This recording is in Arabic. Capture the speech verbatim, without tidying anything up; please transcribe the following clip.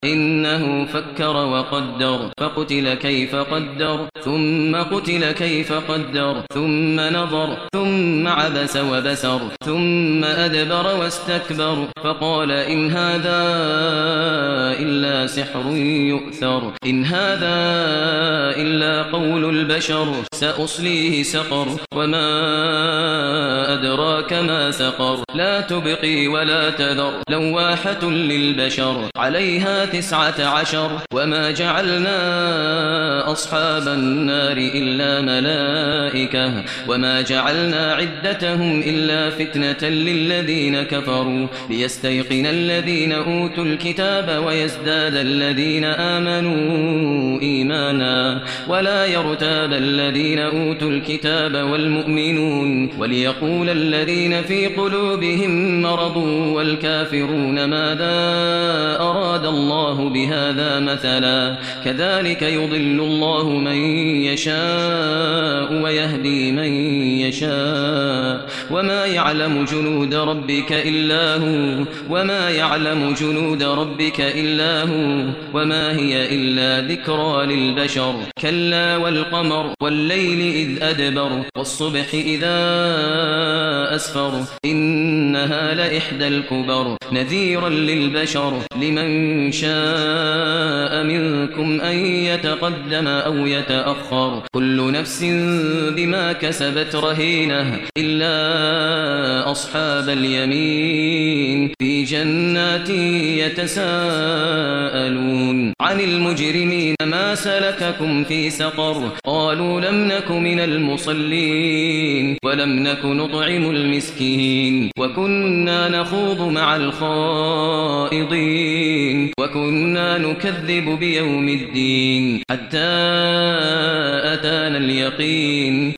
إنه فكر وقدر فقتل كيف قدر ثم قتل كيف قدر ثم نظر ثم عبس وبسر ثم أدبر واستكبر فقال إن هذا إلا سحر يؤثر إن هذا إلا قول البشر سأصليه سقر وما أدراك ما سقر لا تبقي ولا تذر لواحة للبشر عليها تسعة عشر وما جعلنا أصحاب النار إلا ملائكة وما جعلنا عدتهم إلا فتنة للذين كفروا ليستيقن الذين أوتوا الكتاب ويزداد الذين آمنوا إيمانا ولا يرتاب الذين أوتوا الكتاب والمؤمنون وليقول الذين في قلوبهم مرض والكافرون ماذا أراد الله بهذا مثلا كذلك يضل الله من يشاء ويهدي من يشاء وما يعلم جنود ربك إلا هو وما يعلم جنود ربك إلا هو وما هي إلا ذكرى للبشر كلا والقمر والليل إذ أدبر والصبح إذا أسفر إنها لإحدى الكبر نذيرا للبشر لمن شاء منكم أن يتقدم أو يتأخر كل نفس بما كسبت رهينة إلا أصحاب اليمين في جنات يتساءلون عن المجرمين ما سلككم في سقر قالوا لم نك من المصلين ولم نك نطعم المسكين وكنا نخوض مع الخائضين وكنا نكذب بيوم الدين حتى أتانا اليقين